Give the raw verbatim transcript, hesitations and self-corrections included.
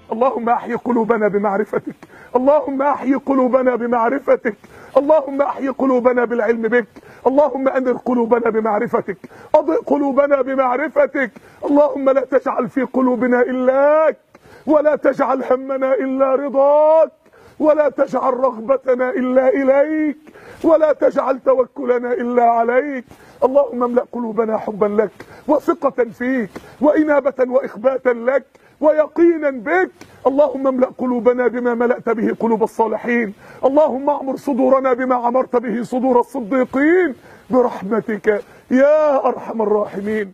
اللهم احي قلوبنا بمعرفتك، اللهم احي قلوبنا بمعرفتك، اللهم احي قلوبنا بالعلم بك، اللهم انر قلوبنا بمعرفتك، اضئ قلوبنا بمعرفتك، اللهم لا تجعل في قلوبنا إلاك، ولا تجعل همنا إلا رضاك، ولا تجعل رغبتنا إلا إليك، ولا تجعل توكلنا إلا عليك. اللهم املأ قلوبنا حبا لك وثقة فيك وإنابة وإخباتا لك ويقينا بك. اللهم املأ قلوبنا بما ملأت به قلوب الصالحين، اللهم اعمر صدورنا بما عمرت به صدور الصديقين برحمتك يا أرحم الراحمين.